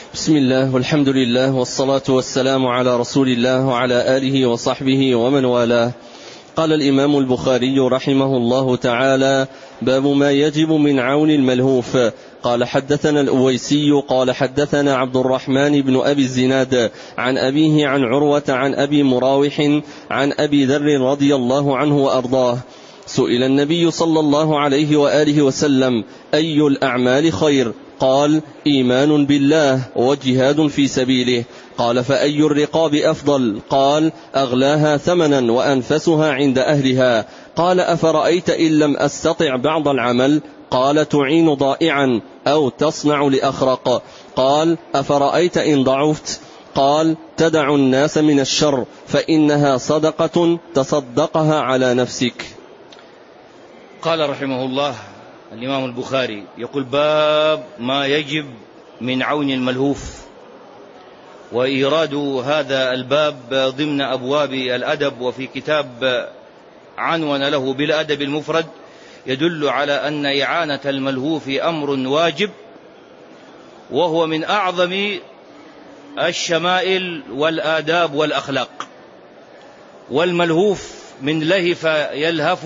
بسم الله والحمد لله والصلاة والسلام على رسول الله وعلى آله وصحبه ومن والاه. قال الإمام البخاري رحمه الله تعالى: باب ما يجب من عون الملهوف. قال: حدثنا الأويسي قال حدثنا عبد الرحمن بن أبي الزناد عن أبيه عن عروة عن أبي مراوح عن أبي ذر رضي الله عنه وأرضاه: سئل النبي صلى الله عليه وآله وسلم: أي الأعمال خير؟ قال: إيمان بالله وجهاد في سبيله. قال: فأي الرقاب أفضل؟ قال: أغلاها ثمنا وأنفسها عند أهلها. قال: أفرأيت إن لم أستطع بعض العمل؟ قال: تعين ضائعا أو تصنع لأخرق. قال: أفرأيت إن ضعفت؟ قال: تدع الناس من الشر فإنها صدقة تصدقها على نفسك. قال رحمه الله الإمام البخاري يقول: باب ما يجب من عون الملهوف. وإيراد هذا الباب ضمن أبواب الأدب وفي كتاب عنون له بالأدب المفرد يدل على أن إعانة الملهوف أمر واجب، وهو من أعظم الشمائل والآداب والأخلاق. والملهوف من لهف يلهف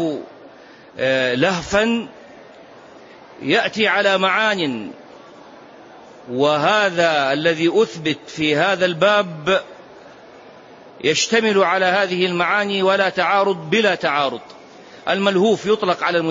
لهفا يأتي على معان، وهذا الذي أثبت في هذا الباب يشتمل على هذه المعاني ولا تعارض بلا تعارض. الملهوف يطلق على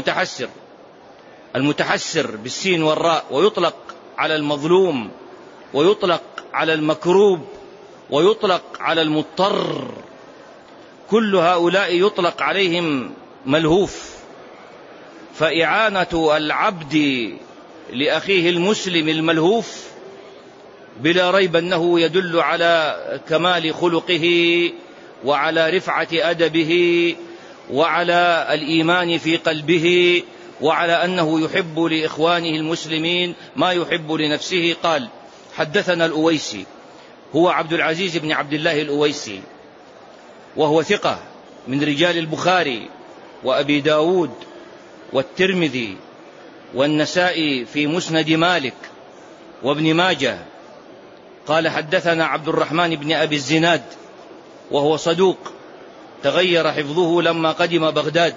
المتحسر بالسين والراء، ويطلق على المظلوم، ويطلق على المكروب، ويطلق على المضطر. كل هؤلاء يطلق عليهم ملهوف. فإعانة العبد لأخيه المسلم الملهوف بلا ريب أنه يدل على كمال خلقه وعلى رفعة أدبه وعلى الإيمان في قلبه وعلى أنه يحب لإخوانه المسلمين ما يحب لنفسه. قال: حدثنا الأويسي، هو عبد العزيز بن عبد الله الأويسي، وهو ثقة من رجال البخاري وأبي داود والترمذي والنسائي في مسند مالك وابن ماجه. قال: حدثنا عبد الرحمن بن أبي الزناد، وهو صدوق تغير حفظه لما قدم بغداد.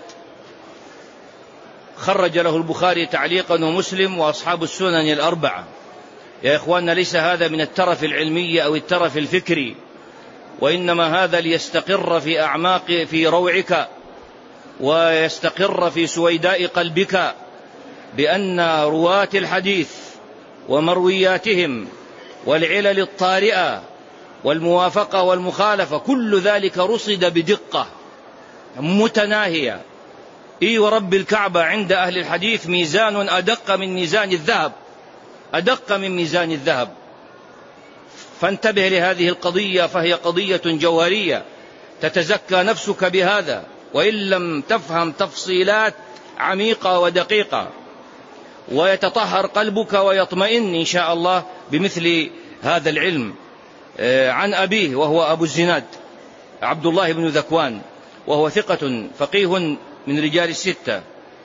خرج له البخاري تعليقا ومسلم وأصحاب السنن الأربعة. يا إخواننا، ليس هذا من الترف العلمي أو الترف الفكري، وإنما هذا ليستقر في أعماق في روعك ويستقر في سويداء قلبك بأن رواة الحديث ومروياتهم والعلل الطارئة والموافقة والمخالفة كل ذلك رصد بدقة متناهية. ورب الكعبة عند أهل الحديث ميزان أدق من ميزان الذهب، أدق من ميزان الذهب. فانتبه لهذه القضية، فهي قضية جوهرية تتزكى نفسك بهذا، وإن لم تفهم تفصيلات عميقة ودقيقة، ويتطهر قلبك ويطمئن إن شاء الله بمثل هذا العلم. عن أبيه وهو أبو الزناد عبد الله بن ذكوان، وهو ثقة فقيه من رجال الستة.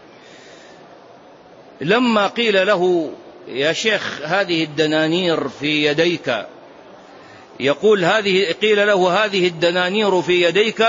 لما قيل له: يا شيخ هذه الدنانير في يديك، يقول: قيل له: هذه الدنانير في يديك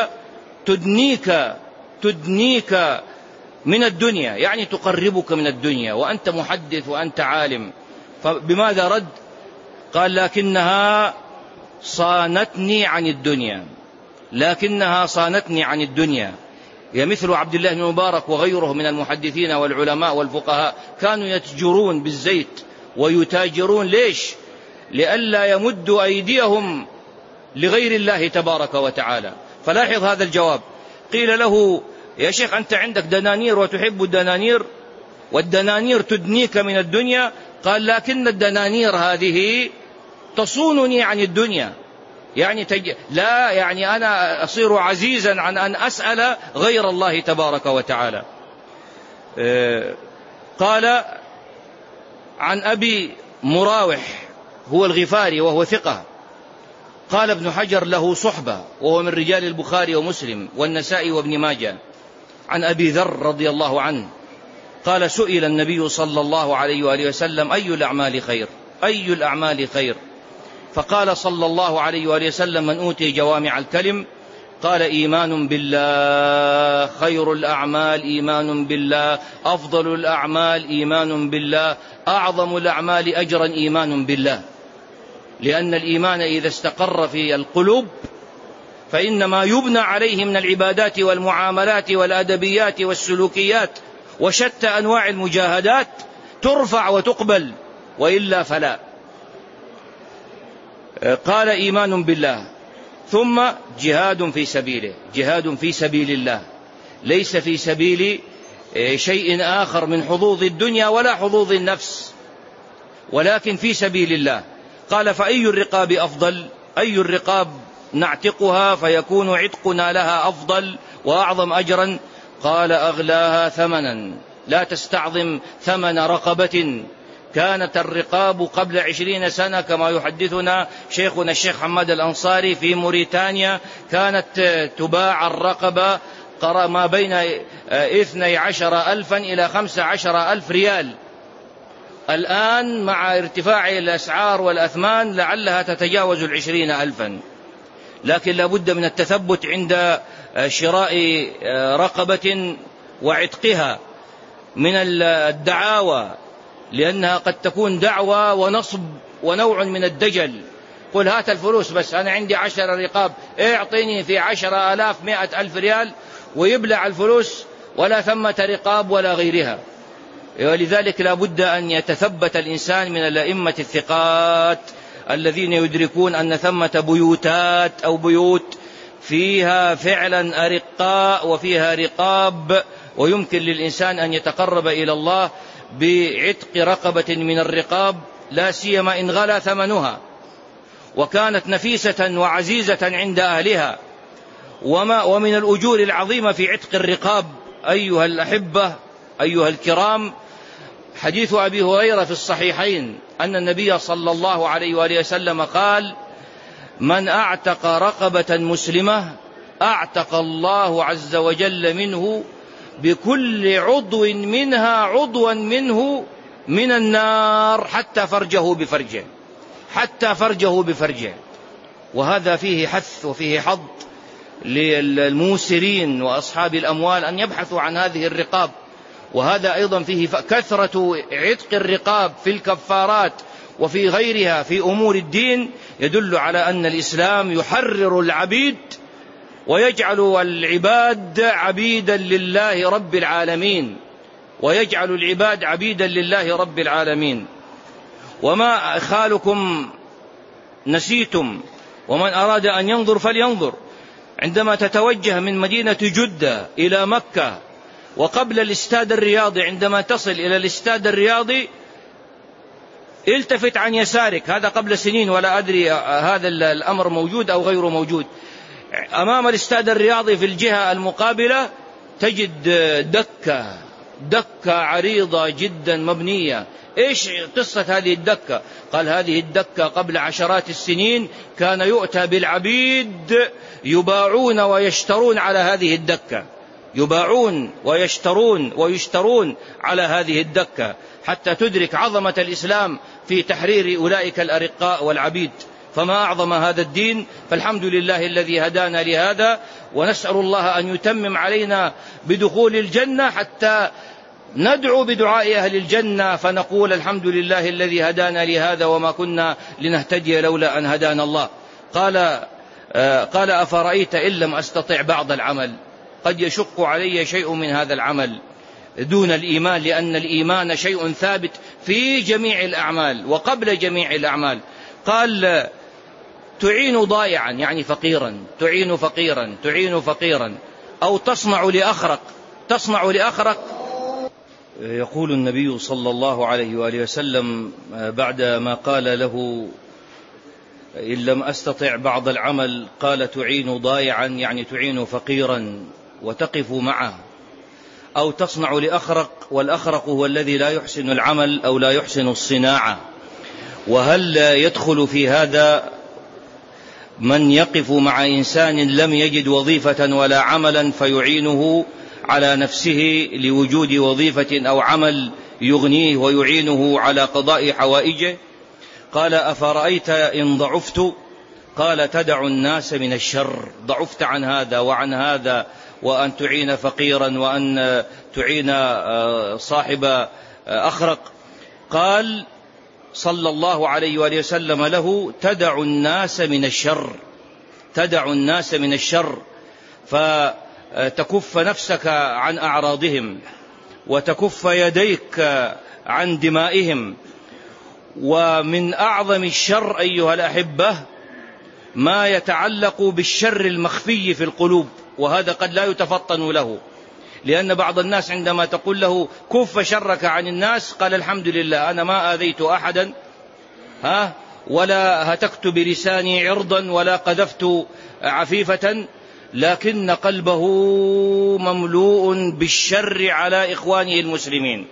تدنيك من الدنيا، يعني تقربك من الدنيا، وأنت محدث وأنت عالم. فبماذا رد؟ قال: لكنها صانتني عن الدنيا، لكنها صانتني عن الدنيا. مثل عبد الله بن مبارك وغيره من المحدثين والعلماء والفقهاء كانوا يتجرون بالزيت ويتاجرون. ليش؟ لئلا يمدوا أيديهم لغير الله تبارك وتعالى. فلاحظ هذا الجواب. قيل له: يا شيخ أنت عندك دنانير وتحب الدنانير، والدنانير تدنيك من الدنيا. قال: لكن الدنانير هذه تصونني عن الدنيا، يعني لا يعني أنا أصير عزيزا عن أن أسأل غير الله تبارك وتعالى. قال: عن أبي مراوح هو الغفاري وهو ثقة. قال ابن حجر: له صحبة، وهو من رجال البخاري ومسلم والنسائي وابن ماجه. عن أبي ذر رضي الله عنه قال: سئل النبي صلى الله عليه وآله وسلم: أي الأعمال خير؟ أي الأعمال خير؟ فقال صلى الله عليه وآله وسلم: من أوتي جوامع الكلم قال: إيمان بالله خير الأعمال إيمان بالله، أفضل الأعمال إيمان بالله، أعظم الأعمال أجرا إيمان بالله. لأن الإيمان إذا استقر في القلوب فإن ما يبنى عليه من العبادات والمعاملات والأدبيات والسلوكيات وشتى أنواع المجاهدات ترفع وتقبل، وإلا فلا. قال: إيمان بالله، ثم جهاد في سبيله، جهاد في سبيل الله، ليس في سبيل شيء آخر من حظوظ الدنيا ولا حظوظ النفس، ولكن في سبيل الله. قال: فأي الرقاب أفضل؟ أي الرقاب نعتقها فيكون عتقنا لها أفضل وأعظم أجرا؟ قال: أغلاها ثمنا. لا تستعظم ثمن رقبة. كانت الرقاب قبل 20 سنة كما يحدثنا شيخنا الشيخ حماد الأنصاري في موريتانيا، كانت تباع الرقبة ما بين 12,000 إلى 15,000 ريال. الآن مع ارتفاع الأسعار والأثمان لعلها تتجاوز 20,000. لكن لابد من التثبت عند شراء رقبة وعتقها من الدعاوى، لأنها قد تكون دعوى ونصب ونوع من الدجل. قل هات الفلوس بس، أنا عندي 10 رقاب، اعطيني في 10,000 100,000 ريال، ويبلع الفلوس ولا ثمة رقاب ولا غيرها. ولذلك لابد أن يتثبت الإنسان من الأئمة الثقات الذين يدركون أن ثمة بيوتات أو بيوت فيها فعلا أرقاء وفيها رقاب، ويمكن للإنسان أن يتقرب إلى الله بعتق رقبة من الرقاب، لا سيما إن غلا ثمنها وكانت نفيسة وعزيزة عند أهلها. ومن الأجور العظيمة في عتق الرقاب أيها الأحبة أيها الكرام، حديث أبي هريرة في الصحيحين أن النبي صلى الله عليه وآله وسلم قال: من أعتق رقبة مسلمة أعتق الله عز وجل منه بكل عضو منها عضوا منه من النار حتى فرجه بفرجه، حتى فرجه بفرجه. وهذا فيه حث وفيه حظ للموسرين وأصحاب الأموال أن يبحثوا عن هذه الرقاب. وهذا أيضا فيه كثرة عتق الرقاب في الكفارات وفي غيرها في أمور الدين يدل على أن الإسلام يحرر العبيد ويجعل العباد عبيدا لله رب العالمين، ويجعل العباد عبيدا لله رب العالمين. وما خالكم نسيتم، ومن أراد أن ينظر فلينظر. عندما تتوجه من مدينة جدة إلى مكة وقبل الاستاد الرياضي، عندما تصل إلى الاستاد الرياضي التفت عن يسارك، هذا قبل سنين ولا أدري هذا الأمر موجود أو غير موجود. أمام الاستاد الرياضي في الجهة المقابلة تجد دكة عريضة جدا مبنية. إيش قصة هذه الدكة؟ قال: هذه الدكة قبل عشرات السنين كان يؤتى بالعبيد يباعون ويشترون على هذه الدكة، يباعون ويشترون على هذه الدكة، حتى تدرك عظمة الإسلام في تحرير أولئك الأرقاء والعبيد. فما أعظم هذا الدين. فالحمد لله الذي هدانا لهذا، ونسأل الله أن يتمم علينا بدخول الجنة حتى ندعو بدعاء أهل الجنة فنقول: الحمد لله الذي هدانا لهذا وما كنا لنهتدي لولا أن هدانا الله. قال: أفرأيت إن لم أستطع بعض العمل؟ قد يشق علي شيء من هذا العمل دون الإيمان، لأن الإيمان شيء ثابت في جميع الأعمال وقبل جميع الأعمال. قال: تعين ضائعا يعني فقيرا، تعين فقيرا، أو تصنع لأخرق. يقول النبي صلى الله عليه وآله وسلم بعدما قال له: إن لم أستطع بعض العمل، قال: تعين ضائعا يعني تعين فقيرا وتقف معه، أو تصنع لأخرق، والأخرق هو الذي لا يحسن العمل أو لا يحسن الصناعة. وهل يدخل في هذا من يقف مع إنسان لم يجد وظيفة ولا عملا فيعينه على نفسه لوجود وظيفة أو عمل يغنيه ويعينه على قضاء حوائجه؟ قال أفرأيت إن ضعفت؟ قال تدع الناس من الشر، ضعفت عن هذا وعن هذا، وأن تعين فقيرا، وأن تعين صاحب أخرق. قال صلى الله عليه وآله وسلم له تدع الناس من الشر، تدع الناس من الشر، فتكف نفسك عن أعراضهم، وتكف يديك عن دمائهم. ومن أعظم الشر أيها الأحبة ما يتعلق بالشر المخفي في القلوب، وهذا قد لا يتفطن له، لأن بعض الناس عندما تقول له كف شرك عن الناس قال الحمد لله أنا ما آذيت أحدا ولا هتكت بلساني عرضا ولا قذفت عفيفة، لكن قلبه مملوء بالشر على إخوانه المسلمين،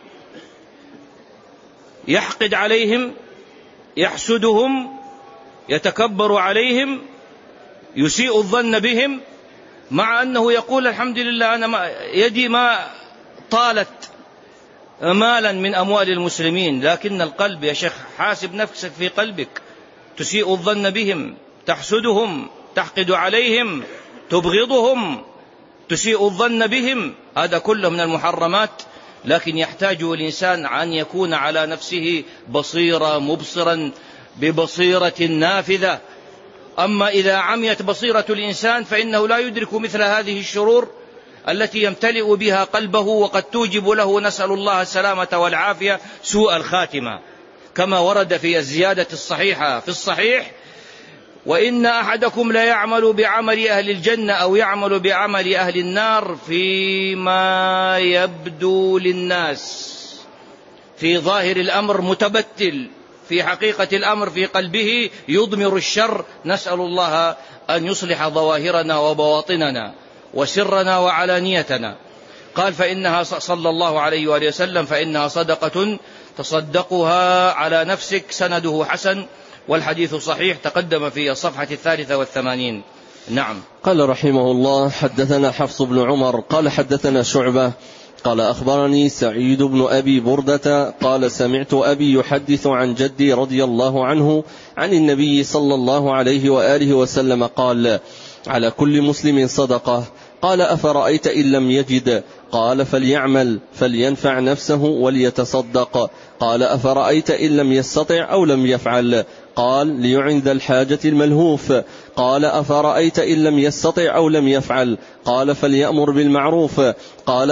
يحقد عليهم، يحسدهم، يتكبر عليهم، يسيء الظن بهم، مع أنه يقول الحمد لله أنا يدي ما طالت مالا من أموال المسلمين. لكن القلب يا شيخ، حاسب نفسك في قلبك، تسيء الظن بهم، تحسدهم، تحقد عليهم، تبغضهم، تسيء الظن بهم، هذا كله من المحرمات. لكن يحتاج الإنسان أن يكون على نفسه بصيرة، مبصرا ببصيرة نافذة. أما إذا عميت بصيرة الإنسان فإنه لا يدرك مثل هذه الشرور التي يمتلئ بها قلبه، وقد توجب له، نسأل الله السلامة والعافية، سوء الخاتمة، كما ورد في الزيادة الصحيحة في الصحيح: وإن أحدكم لا يعمل بعمل أهل الجنة أو يعمل بعمل أهل النار فيما يبدو للناس. في ظاهر الأمر متبتل، في حقيقة الأمر في قلبه يضمر الشر. نسأل الله أن يصلح ظواهرنا وبواطننا وسرنا وعلانيتنا. قال فإنها صلى الله عليه وآله وسلم فإنها صدقة تصدقها على نفسك. سنده حسن والحديث صحيح، تقدم في الصفحة 83. نعم. قال رحمه الله حدثنا حفص بن عمر قال حدثنا شعبة قال أخبرني سعيد بن أبي بردة قال سمعت أبي يحدث عن جدي رضي الله عنه عن النبي صلى الله عليه وآله وسلم قال على كل مسلم صدقة. قال أفرأيت إن لم يجد؟ قال فليعمل فلينفع نفسه وليتصدق. قال أفرأيت إن لم يستطع أو لم يفعل؟ قال ليعن ذا الحاجة الملهوف. قال أفرأيت إن لم يستطع أو لم يفعل؟ قال فليأمر بالمعروف. قال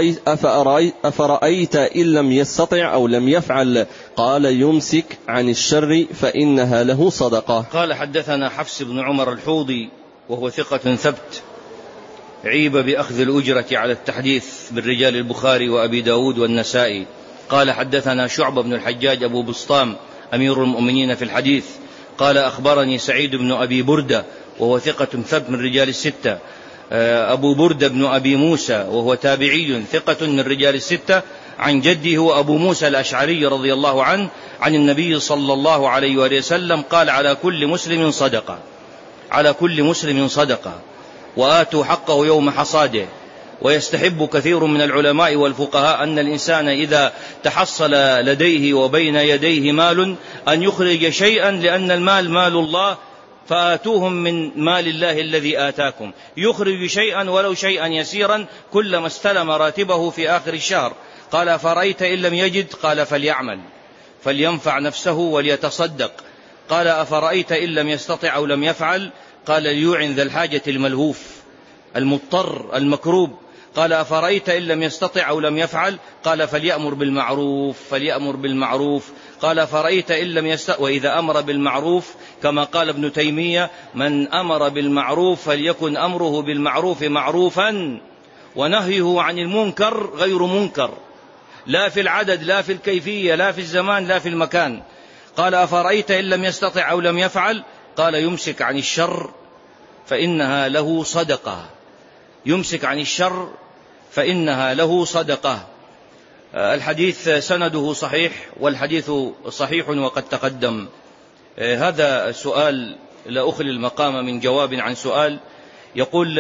أفرأيت إن لم يستطع أو لم يفعل؟ قال يمسك عن الشر فإنها له صدقة. قال حدثنا حفص بن عمر الحوضي وهو ثقة ثبت، عيب بأخذ الأجرة على التحديث بالرجال البخاري وأبي داود والنسائي. قال حدثنا شعبة بن الحجاج أبو بسطام أمير المؤمنين في الحديث. قال أخبرني سعيد بن أبي بردة وهو ثقة ثبت من رجال الستة. أبو بردة بن أبي موسى وهو تابعي ثقة من رجال الستة، عن جده هو أبو موسى الأشعري رضي الله عنه عن النبي صلى الله عليه وآله وسلم قال على كل مسلم صدقة، على كل مسلم صدقة، وآتوا حقه يوم حصاده. ويستحب كثير من العلماء والفقهاء أن الإنسان إذا تحصل لديه وبين يديه مال أن يخرج شيئا، لأن المال مال الله، فآتوهم من مال الله الذي آتاكم. يخرج شيئا ولو شيئا يسيرا كلما استلم راتبه في آخر الشهر. قال فرأيت إن لم يجد؟ قال فليعمل فلينفع نفسه وليتصدق. قال أفرأيت إن لم يستطع أو لم يفعل؟ قال ليعن ذا الحاجة الملهوف المضطر المكروب. قال أفرأيت إن لم يستطع أو لم يفعل؟ قال فليأمر بالمعروف فليأمر بالمعروف. قال فرأيت إن لم يستطع؟ وإذا أمر بالمعروف كما قال ابن تيمية من أمر بالمعروف فليكن أمره بالمعروف معروفا ونهيه عن المنكر غير منكر، لا في العدد لا في الكيفية لا في الزمان لا في المكان. قال أفرأيت إن لم يستطع أو لم يفعل؟ قال يمسك عن الشر فإنها له صدقة، يمسك عن الشر فإنها له صدقة. الحديث سنده صحيح والحديث صحيح وقد تقدم. هذا سؤال لا أخلي المقام من جواب عن سؤال، يقول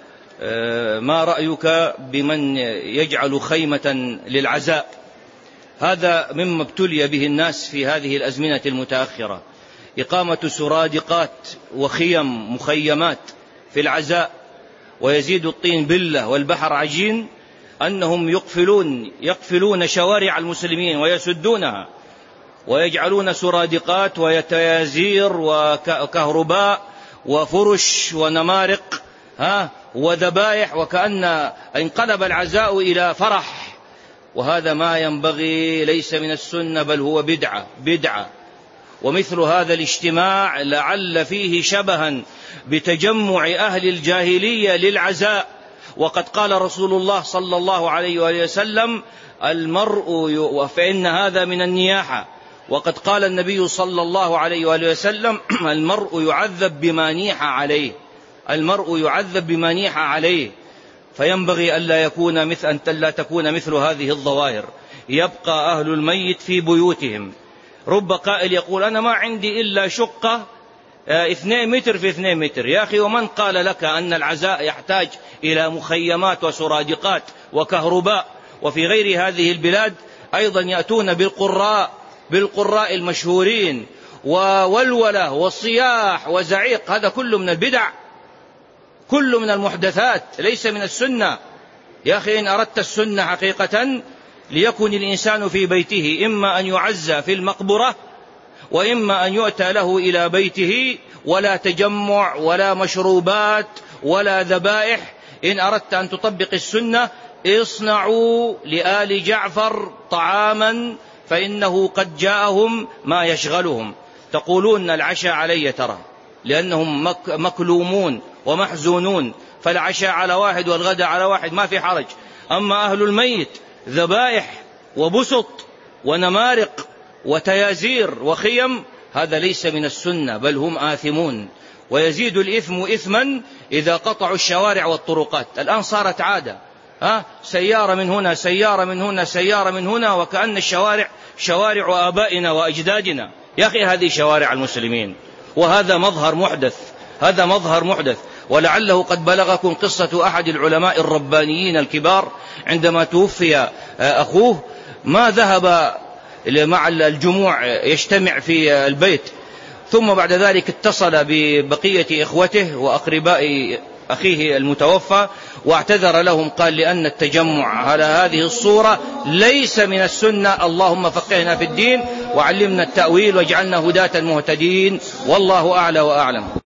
ما رأيك بمن يجعل خيمة للعزاء هذا مما ابتلي به الناس في هذه الأزمنة المتأخرة، إقامة سرادقات وخيم مخيمات في العزاء، ويزيد الطين بلة والبحر عجين، أنهم يقفلون شوارع المسلمين ويسدونها، ويجعلون سرادقات ويتيازير وكهرباء وفرش ونمارق وذبائح، وكأن انقلب العزاء إلى فرح، وهذا ما ينبغي، ليس من السنة بل هو بدعة. ومثل هذا الاجتماع لعل فيه شبها بتجمع أهل الجاهلية للعزاء، وقد قال رسول الله صلى الله عليه وآله وسلم: فإن هذا من النياحة. وقد قال النبي صلى الله عليه وآله وسلم: المرء يعذب بما نيح عليه. فينبغي أن لا تكون مثل هذه الظواهر. يبقى أهل الميت في بيوتهم. رب قائل يقول: أنا ما عندي إلا شقة 2 متر في 2 متر. يا أخي، ومن قال لك أن العزاء يحتاج إلى مخيمات وسرادقات وكهرباء؟ وفي غير هذه البلاد أيضا يأتون بالقراء المشهورين وولولة وصياح وزعيق. هذا كله من البدع، كله من المحدثات، ليس من السنة. يا أخي، إن أردت السنة حقيقة ليكن الإنسان في بيته، إما أن يعزى في المقبرة، وإما أن يؤتى له إلى بيته، ولا تجمع ولا مشروبات ولا ذبائح. إن أردت أن تطبق السنة اصنعوا لآل جعفر طعاما، فإنه قد جاءهم ما يشغلهم. تقولون العشاء علي ترى، لأنهم مكلومون ومحزونون، فالعشاء على واحد والغداء على واحد، ما في حرج. أما أهل الميت ذبائح وبسط ونمارق وتيازير وخيم، هذا ليس من السنة، بل هم آثمون. ويزيد الإثم إثما إذا قطعوا الشوارع والطرقات. الآن صارت عادة، سيارة من هنا، سيارة من هنا، سيارة من هنا، وكأن الشوارع شوارع آبائنا وأجدادنا. يا أخي، هذه شوارع المسلمين، وهذا مظهر محدث. ولعله قد بلغكم قصة أحد العلماء الربانيين الكبار عندما توفي أخوه، ما ذهب مع الجموع يجتمع في البيت، ثم بعد ذلك اتصل ببقية إخوته وأقرباء أخيه المتوفى واعتذر لهم، قال: لأن التجمع على هذه الصورة ليس من السنة. اللهم فقهنا في الدين وعلمنا التأويل واجعلنا هداة مهتدين، والله أعلى وأعلم.